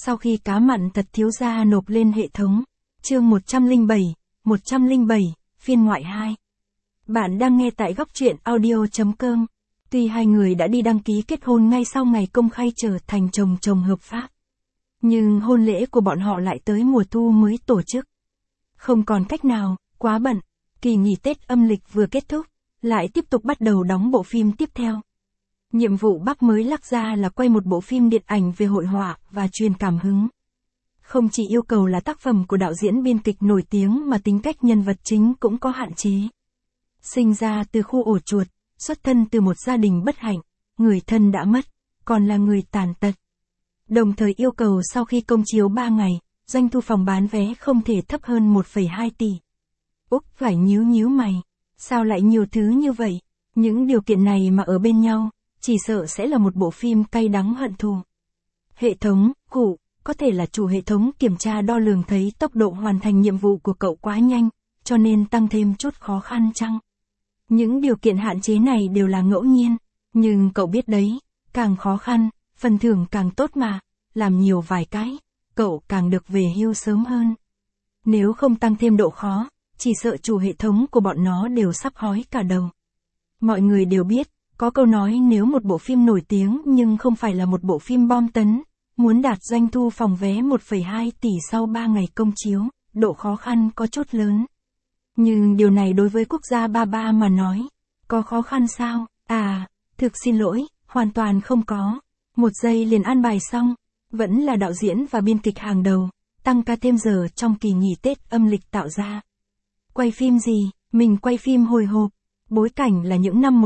Sau khi cá mặn thật thiếu gia nộp lên hệ thống. Chương 107, phiên ngoại 2. Bạn đang nghe tại góc truyện audio.com. Tuy hai người đã đi đăng ký kết hôn ngay sau ngày công khai trở thành chồng hợp pháp, nhưng hôn lễ của bọn họ lại tới mùa thu mới tổ chức. Không còn cách nào, quá bận, kỳ nghỉ Tết âm lịch vừa kết thúc, lại tiếp tục bắt đầu đóng bộ phim tiếp theo. Nhiệm vụ Bắc mới lắc ra là quay một bộ phim điện ảnh về hội họa và truyền cảm hứng. Không chỉ yêu cầu là tác phẩm của đạo diễn biên kịch nổi tiếng mà tính cách nhân vật chính cũng có hạn chế. Sinh ra từ khu ổ chuột, xuất thân từ một gia đình bất hạnh, người thân đã mất, còn là người tàn tật. Đồng thời yêu cầu sau khi công chiếu 3 ngày, doanh thu phòng bán vé không thể thấp hơn 1,2 tỷ. Úc phải nhíu mày, sao lại nhiều thứ như vậy? Những điều kiện này mà ở bên nhau, chỉ sợ sẽ là một bộ phim cay đắng hận thù. Hệ thống, cụ, có thể là chủ hệ thống kiểm tra đo lường thấy tốc độ hoàn thành nhiệm vụ của cậu quá nhanh, cho nên tăng thêm chút khó khăn chăng? Những điều kiện hạn chế này đều là ngẫu nhiên, nhưng cậu biết đấy, càng khó khăn, phần thưởng càng tốt mà, làm nhiều vài cái, cậu càng được về hưu sớm hơn. Nếu không tăng thêm độ khó, chỉ sợ chủ hệ thống của bọn nó đều sắp hói cả đầu. Mọi người đều biết, có câu nói nếu một bộ phim nổi tiếng nhưng không phải là một bộ phim bom tấn, muốn đạt doanh thu phòng vé 1,2 tỷ sau 3 ngày công chiếu, độ khó khăn có chút lớn. Nhưng điều này đối với quốc gia ba ba mà nói, có khó khăn sao? À, thực xin lỗi, hoàn toàn không có. Một giây liền an bài xong, vẫn là đạo diễn và biên kịch hàng đầu, tăng ca thêm giờ trong kỳ nghỉ Tết âm lịch tạo ra. Quay phim gì? Mình quay phim hồi hộp. Bối cảnh là những năm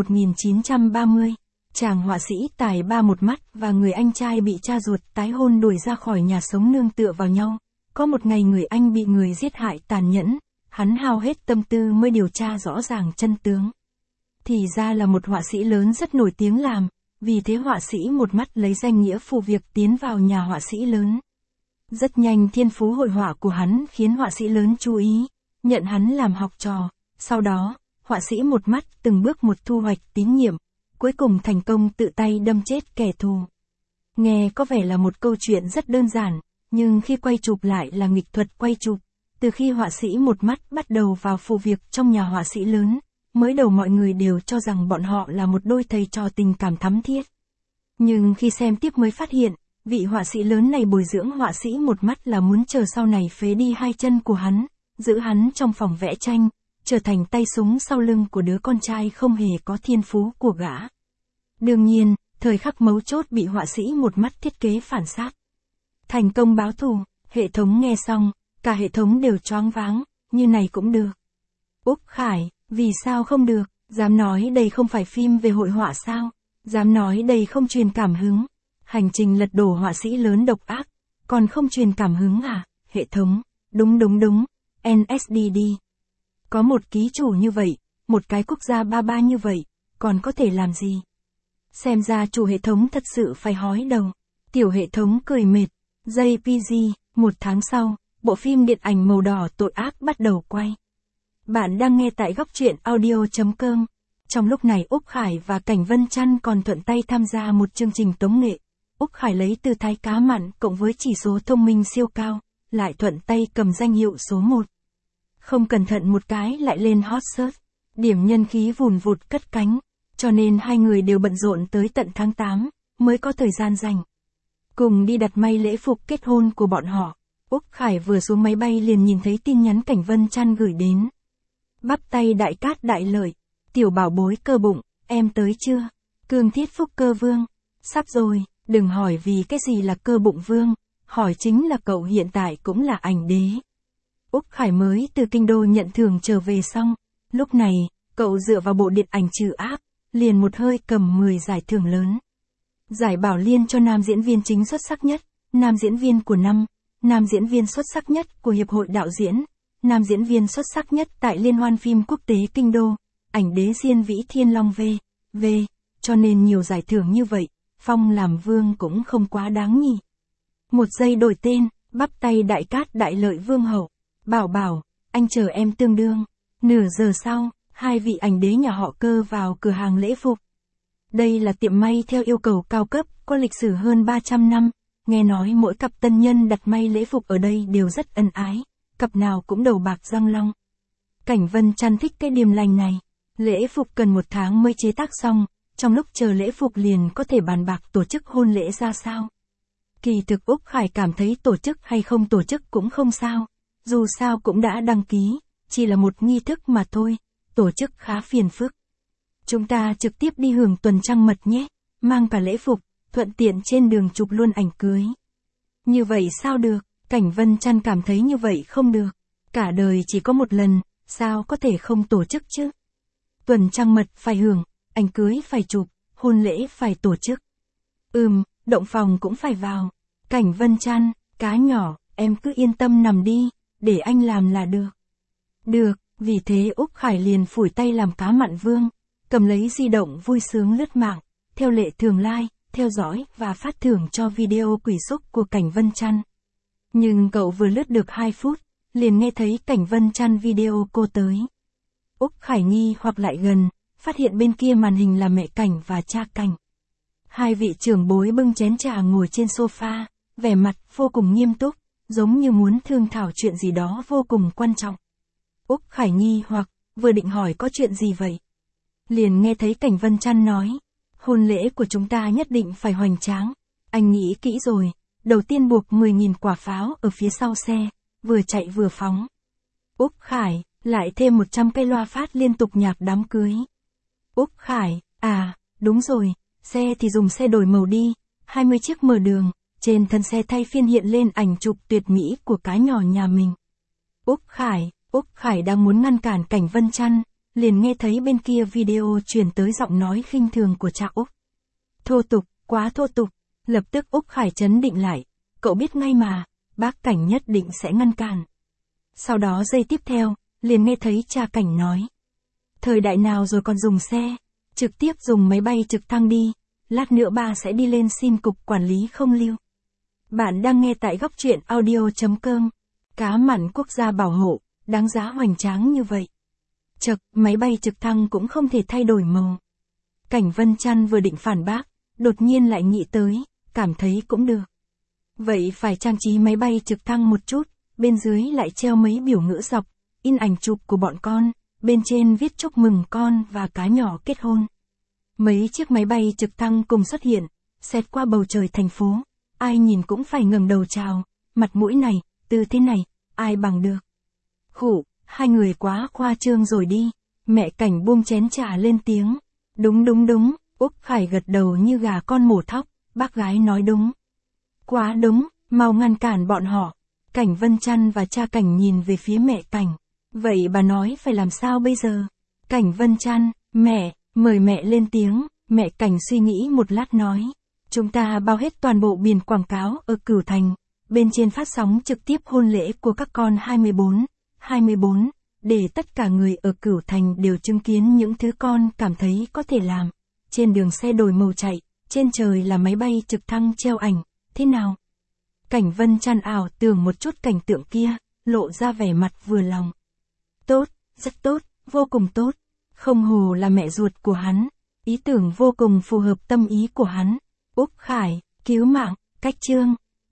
1930, chàng họa sĩ tài ba một mắt và người anh trai bị cha ruột tái hôn đuổi ra khỏi nhà sống nương tựa vào nhau. Có một ngày người anh bị người giết hại tàn nhẫn, hắn hao hết tâm tư mới điều tra rõ ràng chân tướng. Thì ra là một họa sĩ lớn rất nổi tiếng làm, vì thế họa sĩ một mắt lấy danh nghĩa phụ việc tiến vào nhà họa sĩ lớn. Rất nhanh thiên phú hội họa của hắn khiến họa sĩ lớn chú ý, nhận hắn làm học trò, sau đó họa sĩ một mắt từng bước một thu hoạch tín nhiệm, cuối cùng thành công tự tay đâm chết kẻ thù. Nghe có vẻ là một câu chuyện rất đơn giản, nhưng khi quay chụp lại là nghịch thuật quay chụp. Từ khi họa sĩ một mắt bắt đầu vào phụ việc trong nhà họa sĩ lớn, mới đầu mọi người đều cho rằng bọn họ là một đôi thầy trò tình cảm thắm thiết. Nhưng khi xem tiếp mới phát hiện, vị họa sĩ lớn này bồi dưỡng họa sĩ một mắt là muốn chờ sau này phế đi hai chân của hắn, giữ hắn trong phòng vẽ tranh, trở thành tay súng sau lưng của đứa con trai không hề có thiên phú của gã. Đương nhiên, thời khắc mấu chốt bị họa sĩ một mắt thiết kế phản xác. Thành công báo thù, hệ thống nghe xong, cả hệ thống đều choáng váng, như này cũng được. Úc Khải, vì sao không được, dám nói đây không phải phim về hội họa sao, dám nói đây không truyền cảm hứng, hành trình lật đổ họa sĩ lớn độc ác, còn không truyền cảm hứng à, hệ thống, đúng, NSDD. Có một ký chủ như vậy, một cái quốc gia ba ba như vậy, còn có thể làm gì? Xem ra chủ hệ thống thật sự phải hói đầu. Tiểu hệ thống cười mệt. JPG, 1 tháng sau, bộ phim điện ảnh màu đỏ tội ác bắt đầu quay. Bạn đang nghe tại góc truyện audio.com. Trong lúc này Úc Khải và Cảnh Vân Trăn còn thuận tay tham gia một chương trình tống nghệ. Úc Khải lấy tư thái cá mặn cộng với chỉ số thông minh siêu cao, lại thuận tay cầm danh hiệu số 1. Không cẩn thận một cái lại lên hot search, điểm nhân khí vùn vụt cất cánh, cho nên hai người đều bận rộn tới tận tháng 8, mới có thời gian rảnh. Cùng đi đặt may lễ phục kết hôn của bọn họ, Úc Khải vừa xuống máy bay liền nhìn thấy tin nhắn Cảnh Vân Trăn gửi đến. Bắp tay đại cát đại lợi, tiểu bảo bối cơ bụng, em tới chưa? Cương Thiết Phúc Cơ Vương, sắp rồi, đừng hỏi vì cái gì là cơ bụng vương, hỏi chính là cậu hiện tại cũng là ảnh đế. Úc Khải mới từ kinh đô nhận thưởng trở về xong, lúc này, cậu dựa vào bộ điện ảnh Trừ Ác, liền một hơi cầm 10 giải thưởng lớn. Giải Bảo Liên cho nam diễn viên chính xuất sắc nhất, nam diễn viên của năm, nam diễn viên xuất sắc nhất của Hiệp hội Đạo diễn, nam diễn viên xuất sắc nhất tại Liên hoan phim quốc tế Kinh Đô, ảnh đế Diên Vĩ Thiên Long v. Cho nên nhiều giải thưởng như vậy, phong làm vương cũng không quá đáng nhỉ. Một giây đổi tên, bắp tay đại cát đại lợi vương hậu. Bảo, anh chờ em tương đương. Nửa giờ sau, hai vị ảnh đế nhà họ Cơ vào cửa hàng lễ phục. Đây là tiệm may theo yêu cầu cao cấp, có lịch sử hơn 300 năm, nghe nói mỗi cặp tân nhân đặt may lễ phục ở đây đều rất ân ái, cặp nào cũng đầu bạc răng long. Cảnh Vân Trăn thích cái điềm lành này. Lễ phục cần 1 tháng mới chế tác xong, trong lúc chờ lễ phục liền có thể bàn bạc tổ chức hôn lễ ra sao. Kỳ thực Úc Khải cảm thấy tổ chức hay không tổ chức cũng không sao, dù sao cũng đã đăng ký, chỉ là một nghi thức mà thôi, tổ chức khá phiền phức. Chúng ta trực tiếp đi hưởng tuần trăng mật nhé, mang cả lễ phục, thuận tiện trên đường chụp luôn ảnh cưới. Như vậy sao được, Cảnh Vân Trăn cảm thấy như vậy không được, cả đời chỉ có một lần, sao có thể không tổ chức chứ. Tuần trăng mật phải hưởng, ảnh cưới phải chụp, hôn lễ phải tổ chức. Động phòng cũng phải vào. Cảnh Vân Trăn, cá nhỏ, em cứ yên tâm nằm đi, để anh làm là được. Được, vì thế Úc Khải liền phủi tay làm cá mặn vương, cầm lấy di động vui sướng lướt mạng, theo lệ thường like, theo dõi và phát thưởng cho video quỷ xúc của Cảnh Vân Trăn. Nhưng cậu vừa lướt được 2 phút, liền nghe thấy Cảnh Vân Trăn video cô tới. Úc Khải nghi hoặc lại gần, phát hiện bên kia màn hình là mẹ Cảnh và cha Cảnh. Hai vị trưởng bối bưng chén trà ngồi trên sofa, vẻ mặt vô cùng nghiêm túc, giống như muốn thương thảo chuyện gì đó vô cùng quan trọng. Úc Khải nghi hoặc, vừa định hỏi có chuyện gì vậy. Liền nghe thấy Cảnh Vân Trăn nói, hôn lễ của chúng ta nhất định phải hoành tráng. Anh nghĩ kỹ rồi, đầu tiên buộc 10.000 quả pháo ở phía sau xe, vừa chạy vừa phóng. Úc Khải, lại thêm 100 cây loa phát liên tục nhạc đám cưới. Úc Khải, đúng rồi, xe thì dùng xe đổi màu đi, 20 chiếc mở đường, trên thân xe thay phiên hiện lên ảnh chụp tuyệt mỹ của cá nhỏ nhà mình. Úc Khải đang muốn ngăn cản Cảnh Vân Trăn, liền nghe thấy bên kia video truyền tới giọng nói khinh thường của cha Úc. Thô tục, quá thô tục, lập tức Úc Khải trấn định lại, cậu biết ngay mà, bác Cảnh nhất định sẽ ngăn cản. Sau đó giây tiếp theo, liền nghe thấy cha Cảnh nói. Thời đại nào rồi còn dùng xe, trực tiếp dùng máy bay trực thăng đi, lát nữa ba sẽ đi lên xin cục quản lý không lưu. Bạn đang nghe tại góc truyện audio.com, cá mặn quốc gia bảo hộ, đáng giá hoành tráng như vậy. Chật, máy bay trực thăng cũng không thể thay đổi màu. Cảnh Vân Trăn vừa định phản bác, đột nhiên lại nghĩ tới, cảm thấy cũng được. Vậy phải trang trí máy bay trực thăng một chút, bên dưới lại treo mấy biểu ngữ dọc, in ảnh chụp của bọn con, bên trên viết chúc mừng con và cá nhỏ kết hôn. Mấy chiếc máy bay trực thăng cùng xuất hiện, xẹt qua bầu trời thành phố, ai nhìn cũng phải ngẩng đầu chào, mặt mũi này, tư thế này, ai bằng được. Khụ, hai người quá khoa trương rồi đi, mẹ Cảnh buông chén trà lên tiếng. Đúng, Úc Khải gật đầu như gà con mổ thóc, bác gái nói đúng. Quá đúng, mau ngăn cản bọn họ. Cảnh Vân Trăn và cha Cảnh nhìn về phía mẹ Cảnh. Vậy bà nói phải làm sao bây giờ? Cảnh Vân Trăn, mẹ, mời mẹ lên tiếng, mẹ Cảnh suy nghĩ một lát nói. Chúng ta bao hết toàn bộ biển quảng cáo ở Cửu Thành, bên trên phát sóng trực tiếp hôn lễ của các con 24, để tất cả người ở Cửu Thành đều chứng kiến những thứ con cảm thấy có thể làm. Trên đường xe đổi màu chạy, trên trời là máy bay trực thăng treo ảnh, thế nào? Cảnh Vân Trăn ảo tưởng một chút cảnh tượng kia, lộ ra vẻ mặt vừa lòng. Tốt, rất tốt, vô cùng tốt. Không hồ là mẹ ruột của hắn, ý tưởng vô cùng phù hợp tâm ý của hắn. Úc Khải, cứu mạng, cách chương.